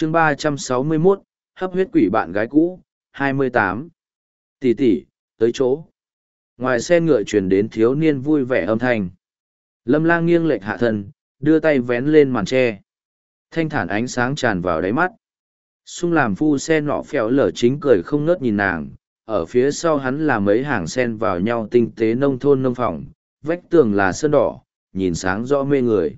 chương 361, hấp huyết quỷ bạn gái cũ, 28. Tỷ tỷ, tới chỗ. Ngoài xe ngựa truyền đến thiếu niên vui vẻ âm thanh. Lâm Lang nghiêng lệch hạ thân, đưa tay vén lên màn tre. Thanh thản ánh sáng tràn vào đáy mắt. Xung làm phu xe nọ phèo lở chính cười không ngớt nhìn nàng. Ở phía sau hắn là mấy hàng sen vào nhau tinh tế nông thôn nông phòng, vách tường là sơn đỏ, nhìn sáng rõ mê người.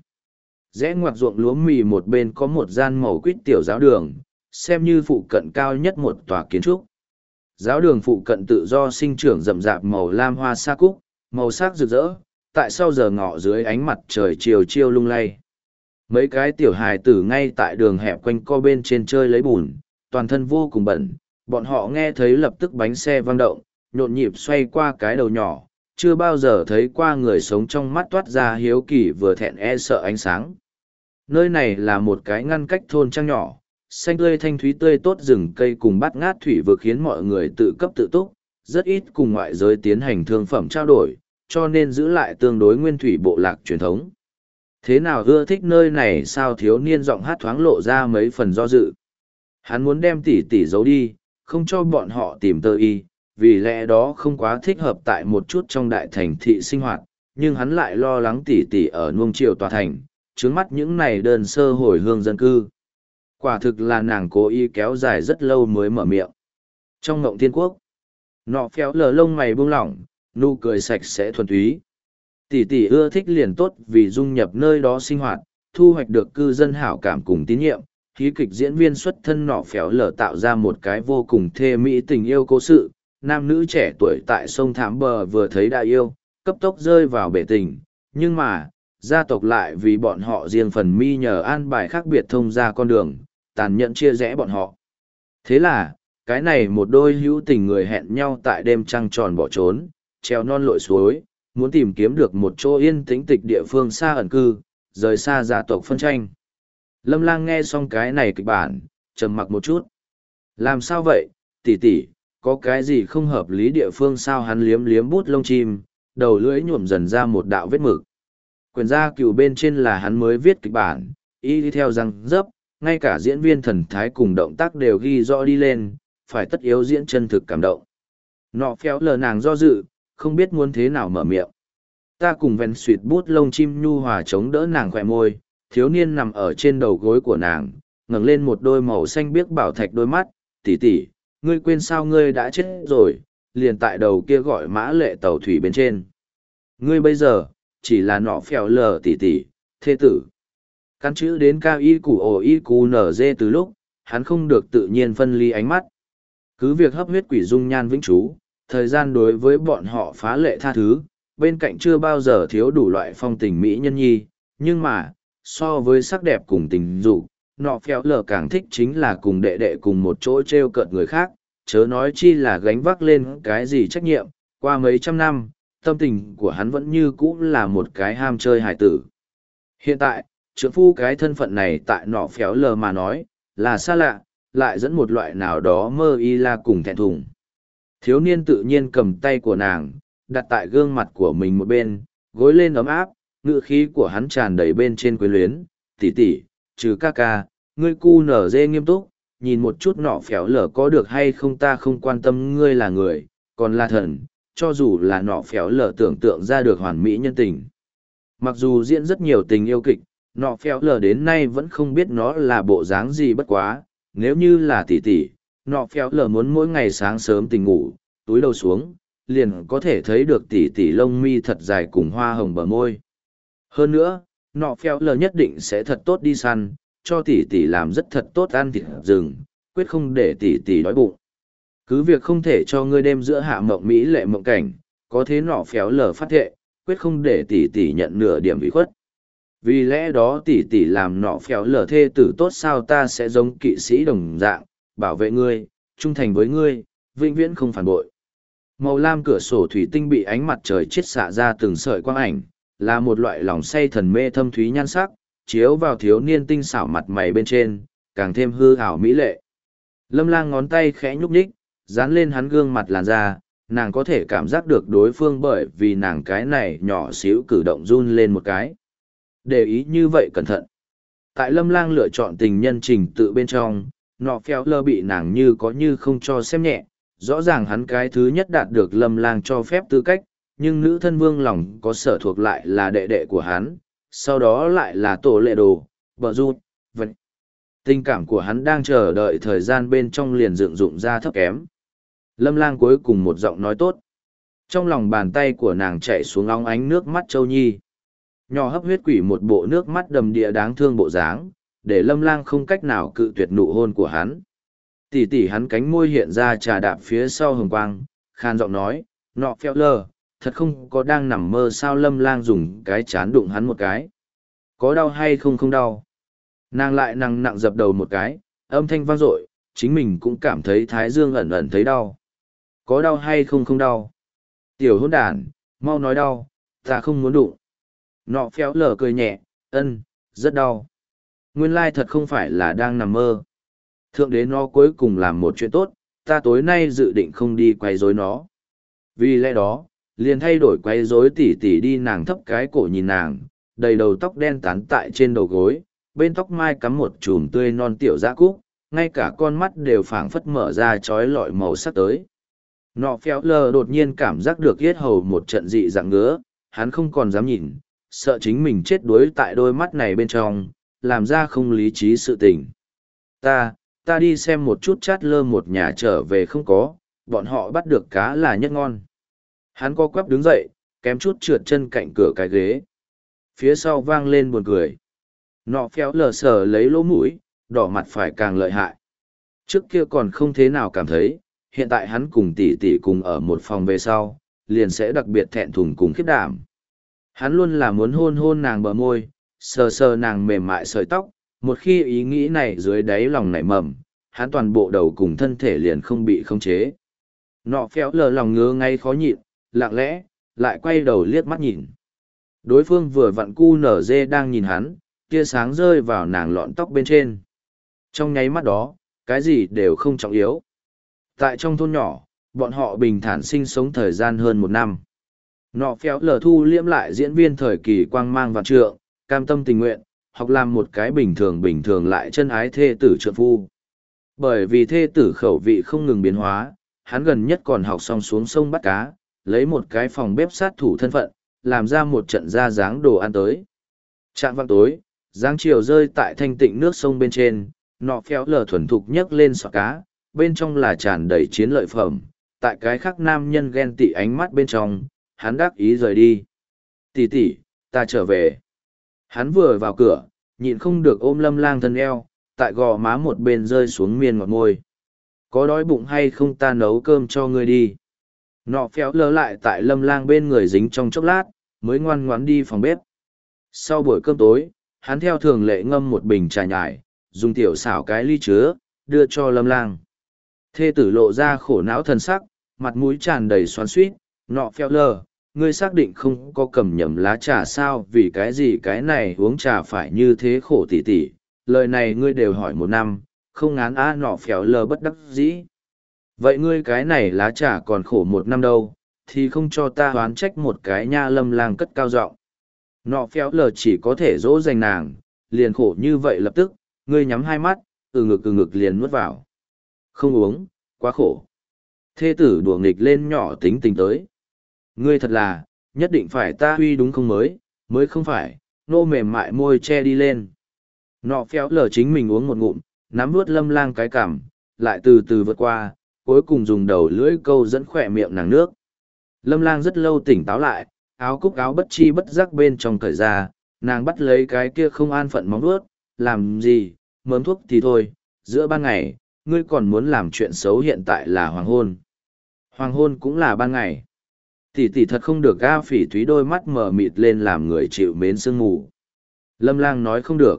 Rẽ ngoặt ruộng lúa mì một bên có một gian màu quýt tiểu giáo đường, xem như phụ cận cao nhất một tòa kiến trúc. Giáo đường phụ cận tự do sinh trưởng rậm rạp màu lam hoa sa cúc, màu sắc rực rỡ, tại sau giờ ngọ dưới ánh mặt trời chiều chiêu lung lay. Mấy cái tiểu hài tử ngay tại đường hẹp quanh co bên trên chơi lấy bùn, toàn thân vô cùng bẩn, bọn họ nghe thấy lập tức bánh xe vang động, nhộn nhịp xoay qua cái đầu nhỏ, chưa bao giờ thấy qua người sống trong mắt toát ra hiếu kỳ vừa thẹn e sợ ánh sáng. Nơi này là một cái ngăn cách thôn trang nhỏ, xanh tươi thanh thúy tươi tốt rừng cây cùng bát ngát thủy vực khiến mọi người tự cấp tự túc, rất ít cùng ngoại giới tiến hành thương phẩm trao đổi, cho nên giữ lại tương đối nguyên thủy bộ lạc truyền thống. Thế nào ưa thích nơi này sao thiếu niên giọng hát thoáng lộ ra mấy phần do dự. Hắn muốn đem tỷ tỷ giấu đi, không cho bọn họ tìm tơ y, vì lẽ đó không quá thích hợp tại một chút trong đại thành thị sinh hoạt, nhưng hắn lại lo lắng tỷ tỷ ở nuông chiều tòa thành, trướng mắt những này đơn sơ hồi hương dân cư. Quả thực là nàng cố ý kéo dài rất lâu mới mở miệng. Trong ngộng thiên quốc, nọ phéo lờ lông mày buông lỏng, nụ cười sạch sẽ thuần túy. Tỷ tỷ ưa thích liền tốt vì dung nhập nơi đó sinh hoạt, thu hoạch được cư dân hảo cảm cùng tín nhiệm. Khí kịch diễn viên xuất thân nọ phéo lờ tạo ra một cái vô cùng thê mỹ tình yêu cố sự. Nam nữ trẻ tuổi tại sông Thám Bờ vừa thấy đã yêu, cấp tốc rơi vào bể tình. Nhưng mà, gia tộc lại vì bọn họ riêng phần mi nhờ an bài khác biệt thông ra con đường, tàn nhẫn chia rẽ bọn họ. Thế là, cái này một đôi hữu tình người hẹn nhau tại đêm trăng tròn bỏ trốn, treo non lội suối, muốn tìm kiếm được một chỗ yên tĩnh tịch địa phương xa ẩn cư, rời xa gia tộc phân tranh. Lâm Lang nghe xong cái này kịch bản, trầm mặc một chút. Làm sao vậy, tỷ tỷ, có cái gì không hợp lý địa phương sao? Hắn liếm liếm bút lông chim, đầu lưỡi nhuộm dần ra một đạo vết mực. Quyển gia cựu bên trên là hắn mới viết kịch bản, y đi theo răng dấp, ngay cả diễn viên thần thái cùng động tác đều ghi rõ đi lên, phải tất yếu diễn chân thực cảm động. Nọ phéo lờ nàng do dự, không biết muốn thế nào mở miệng. Ta cùng ven suyệt bút lông chim nhu hòa chống đỡ nàng khỏe môi, thiếu niên nằm ở trên đầu gối của nàng, ngẩng lên một đôi màu xanh biếc bảo thạch đôi mắt, tỷ tỷ, ngươi quên sao ngươi đã chết rồi, liền tại đầu kia gọi mã lệ tàu thủy bên trên. Ngươi bây giờ, chỉ là nọ phèo lờ tỷ tỷ, thê tử. Căn chữ đến cao y củ ổ y củ nở dê từ lúc, hắn không được tự nhiên phân ly ánh mắt. Cứ việc hấp huyết quỷ dung nhan vĩnh trú, thời gian đối với bọn họ phá lệ tha thứ, bên cạnh chưa bao giờ thiếu đủ loại phong tình mỹ nhân nhi, nhưng mà, so với sắc đẹp cùng tình dục, nọ phèo lờ càng thích chính là cùng đệ đệ cùng một chỗ treo cợt người khác, chớ nói chi là gánh vác lên cái gì trách nhiệm, qua mấy trăm năm, tâm tình của hắn vẫn như cũ là một cái ham chơi hài tử. Hiện tại, trượng phu cái thân phận này tại nọ phéo lờ mà nói, là xa lạ, lại dẫn một loại nào đó mơ y la cùng thẹn thùng. Thiếu niên tự nhiên cầm tay của nàng, đặt tại gương mặt của mình một bên, gối lên ấm áp, ngữ khí của hắn tràn đầy bên trên quyến luyến, tỷ tỷ, trừ ca ca, ngươi cu nở dê nghiêm túc, nhìn một chút nọ phéo lờ có được hay không, ta không quan tâm ngươi là người, còn là thần, cho dù là nọ phéo lờ tưởng tượng ra được hoàn mỹ nhân tình. Mặc dù diễn rất nhiều tình yêu kịch, nọ phéo lờ đến nay vẫn không biết nó là bộ dáng gì bất quá, nếu như là tỷ tỷ, nọ phéo lờ muốn mỗi ngày sáng sớm tỉnh ngủ, túi đầu xuống, liền có thể thấy được tỷ tỷ lông mi thật dài cùng hoa hồng bờ môi. Hơn nữa, nọ phéo lờ nhất định sẽ thật tốt đi săn, cho tỷ tỷ làm rất thật tốt ăn thịt rừng, quyết không để tỷ tỷ đói bụng. Cứ việc không thể cho ngươi đêm giữa hạ mộng mỹ lệ mộng cảnh, có thế nọ phéo lờ phát thệ, quyết không để tỷ tỷ nhận nửa điểm ủy khuất. Vì lẽ đó tỷ tỷ làm nọ phéo lờ thê tử tốt sao, ta sẽ giống kỵ sĩ đồng dạng, bảo vệ ngươi, trung thành với ngươi, vĩnh viễn không phản bội. Màu lam cửa sổ thủy tinh bị ánh mặt trời chiết xạ ra từng sợi quang ảnh, là một loại lòng say thần mê thâm thúy nhan sắc, chiếu vào thiếu niên tinh xảo mặt mày bên trên, càng thêm hư ảo mỹ lệ. Lâm Lang ngón tay khẽ nhúc nhích, dán lên hắn gương mặt làn da, nàng có thể cảm giác được đối phương bởi vì nàng cái này nhỏ xíu cử động run lên một cái. Để ý như vậy cẩn thận. Tại Lâm Lang lựa chọn tình nhân trình tự bên trong, nọ phèo lờ bị nàng như có như không cho xem nhẹ, rõ ràng hắn cái thứ nhất đạt được Lâm Lang cho phép tư cách, nhưng nữ thân vương lòng có sở thuộc lại là đệ đệ của hắn, sau đó lại là tổ lệ đồ, bờ rút, vật. Tình cảm của hắn đang chờ đợi thời gian bên trong liền dựng dụng ra thấp kém. Lâm Lang cuối cùng một giọng nói tốt. Trong lòng bàn tay của nàng chạy xuống óng ánh nước mắt Châu Nhi. Nhỏ hấp huyết quỷ một bộ nước mắt đầm địa đáng thương bộ dáng, để Lâm Lang không cách nào cự tuyệt nụ hôn của hắn. Tỉ tỉ hắn cánh môi hiện ra trà đạp phía sau hồng quang, khan giọng nói, nọ phèo lờ, thật không có đang nằm mơ sao. Lâm Lang dùng cái chán đụng hắn một cái. Có đau hay không? Không đau. Nàng lại nặng nặng dập đầu một cái, âm thanh vang dội, chính mình cũng cảm thấy thái dương ẩn ẩn thấy đau. Có đau hay không? Không đau. Tiểu hôn đàn, mau nói đau, ta không muốn đụng. Nọ phéo lờ cười nhẹ, rất đau. Nguyên lai thật không phải là đang nằm mơ. Thượng đế nó cuối cùng làm một chuyện tốt, ta tối nay dự định không đi quay rối nó. Vì lẽ đó, liền thay đổi quay rối tỉ tỉ đi. Nàng thấp cái cổ nhìn nàng, đầy đầu tóc đen tán tại trên đầu gối, bên tóc mai cắm một chùm tươi non tiểu dã cúc, ngay cả con mắt đều phảng phất mở ra trói lọi màu sắc tới. Nọ phéo lờ đột nhiên cảm giác được yết hầu một trận dị dạng ngứa, hắn không còn dám nhìn, sợ chính mình chết đuối tại đôi mắt này bên trong, làm ra không lý trí sự tình. Ta đi xem một chút chát lơ một nhà trở về không có, bọn họ bắt được cá là nhất ngon. Hắn co quắp đứng dậy, kém chút trượt chân cạnh cửa cái ghế. Phía sau vang lên buồn cười. Nọ phéo lờ sờ lấy lỗ mũi, đỏ mặt phải càng lợi hại. Trước kia còn không thế nào cảm thấy, hiện tại hắn cùng tỷ tỷ cùng ở một phòng về sau, liền sẽ đặc biệt thẹn thùng cùng khiếp đảm. Hắn luôn là muốn hôn hôn nàng bờ môi, sờ sờ nàng mềm mại sợi tóc, một khi ý nghĩ này dưới đáy lòng nảy mầm, hắn toàn bộ đầu cùng thân thể liền không bị khống chế. Nọ phéo lờ lòng ngứa ngay khó nhịn, lặng lẽ, lại quay đầu liếc mắt nhìn. Đối phương vừa vặn cu nở dê đang nhìn hắn, tia sáng rơi vào nàng lọn tóc bên trên. Trong nháy mắt đó, cái gì đều không trọng yếu. Tại trong thôn nhỏ, bọn họ bình thản sinh sống thời gian hơn một năm. Nọ phéo lờ thu liễm lại diễn viên thời kỳ quang mang vạn trượng, cam tâm tình nguyện, học làm một cái bình thường lại chân ái thê tử trượng phu. Bởi vì thê tử khẩu vị không ngừng biến hóa, hắn gần nhất còn học xong xuống sông bắt cá, lấy một cái phòng bếp sát thủ thân phận, làm ra một trận ra dáng đồ ăn tới. Trạng vạng tối, giáng chiều rơi tại thanh tịnh nước sông bên trên, nọ phéo lờ thuần thục nhấc lên sọ cá, bên trong là tràn đầy chiến lợi phẩm, tại cái khác nam nhân ghen tị ánh mắt bên trong, hắn đắc ý rời đi. Tỷ tỷ, ta trở về. Hắn vừa vào cửa, nhịn không được ôm Lâm Lang thân eo, tại gò má một bên rơi xuống miên ngọt môi. Có đói bụng hay không ta nấu cơm cho ngươi đi. Nọ phéo lờ lại tại Lâm Lang bên người dính trong chốc lát, mới ngoan ngoãn đi phòng bếp. Sau buổi cơm tối, hắn theo thường lệ ngâm một bình trà nhài, dùng tiểu xảo cái ly chứa, đưa cho Lâm Lang. Thê tử lộ ra khổ não thần sắc, mặt mũi tràn đầy xoắn xuýt. Nọ phèo lờ, ngươi xác định không có cầm nhầm lá trà sao? Vì cái gì cái này uống trà phải như thế khổ tỉ tỉ? Lời này ngươi đều hỏi một năm, không ngán á. Nọ phèo lờ bất đắc dĩ. Vậy ngươi cái này lá trà còn khổ một năm đâu, thì không cho ta oán trách một cái nha. Lâm Lang cất cao giọng. Nọ phèo lờ chỉ có thể dỗ dành nàng, liền khổ như vậy lập tức, ngươi nhắm hai mắt, từ ngực liền nuốt vào. Không uống, quá khổ. Thê tử đùa nghịch lên nhỏ tính tình tới. Ngươi thật là, nhất định phải ta huy đúng không mới không phải, nô mềm mại môi che đi lên. Nọ phéo lờ chính mình uống một ngụm, nắm nuốt Lâm Lang cái cằm, lại từ từ vượt qua, cuối cùng dùng đầu lưỡi câu dẫn khỏe miệng nàng nước. Lâm Lang rất lâu tỉnh táo lại, áo cúc áo bất chi bất giác bên trong cởi ra, nàng bắt lấy cái kia không an phận móng nuốt, làm gì, mớm thuốc thì thôi, giữa ban ngày, ngươi còn muốn làm chuyện xấu. Hiện tại là hoàng hôn. Hoàng hôn cũng là ban ngày. Tỷ tỷ thật không được. Ga Phỉ Thúy đôi mắt mờ mịt lên làm người chịu mến sương mù. Lâm Lang nói không được.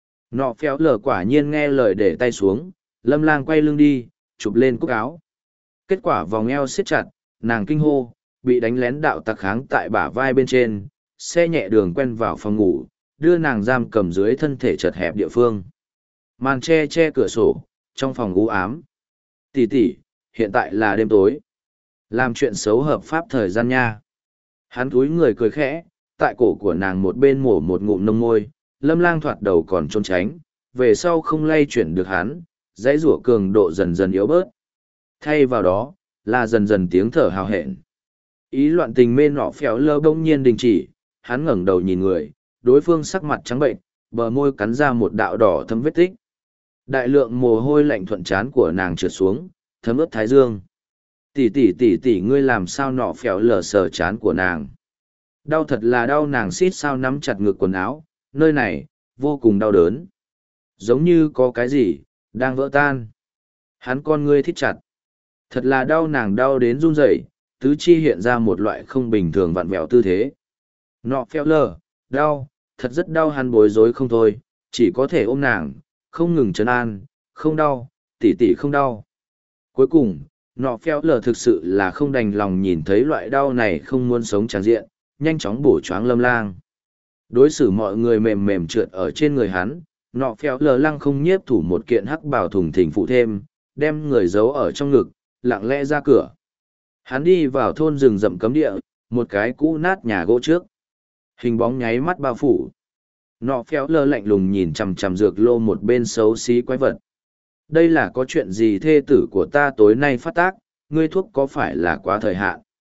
Nọ phéo lờ quả nhiên nghe lời để tay xuống, Lâm Lang quay lưng đi, chụp lên cúc áo. Kết quả vòng eo siết chặt, nàng kinh hô, bị đánh lén đạo tặc kháng tại bả vai bên trên, xe nhẹ đường quen vào phòng ngủ, đưa nàng giam cầm dưới thân thể chật hẹp địa phương. Màn che cửa sổ, trong phòng u ám. Tỷ tỷ, hiện tại là đêm tối. Làm chuyện xấu hợp pháp thời gian nha. Hắn cúi người cười khẽ, tại cổ của nàng một bên mổ một ngụm nông môi, Lâm Lang thoạt đầu còn trốn tránh, về sau không lay chuyển được hắn, dãy rủa cường độ dần dần yếu bớt. Thay vào đó, là dần dần tiếng thở hào hẹn. Ý loạn tình mê nọ phèo lơ bỗng nhiên đình chỉ, hắn ngẩng đầu nhìn người, đối phương sắc mặt trắng bệnh, bờ môi cắn ra một đạo đỏ thấm vết tích. Đại lượng mồ hôi lạnh thuận trán của nàng trượt xuống, thấm ướt thái dương. Tỷ, ngươi làm sao nọ phèo lờ sờ trán của nàng. Đau thật là đau, nàng xít sao nắm chặt ngực quần áo, nơi này, vô cùng đau đớn. Giống như có cái gì, đang vỡ tan. Hắn con ngươi thít chặt. Thật là đau, nàng đau đến run rẩy, tứ chi hiện ra một loại không bình thường vặn vẹo tư thế. Nọ phèo lờ, đau, thật rất đau, hắn bối rối không thôi, chỉ có thể ôm nàng, không ngừng trấn an, không đau, tỷ không đau. Cuối cùng, nọ phèo lờ thực sự là không đành lòng nhìn thấy loại đau này, không muốn sống tràn diện, nhanh chóng bổ choáng Lâm Lang. Đối xử mọi người mềm mềm trượt ở trên người hắn, nọ phèo lờ lăng không nhiếp thủ một kiện hắc bào thùng thình phụ thêm, đem người giấu ở trong ngực, lặng lẽ ra cửa. Hắn đi vào thôn rừng rậm cấm địa, một cái cũ nát nhà gỗ trước. Hình bóng nháy mắt bao phủ. Nọ phèo lờ lạnh lùng nhìn chằm chằm dược lô một bên xấu xí quái vật. Đây là có chuyện gì? Thê tử của ta tối nay phát tác, ngươi thuốc có phải là quá thời hạn?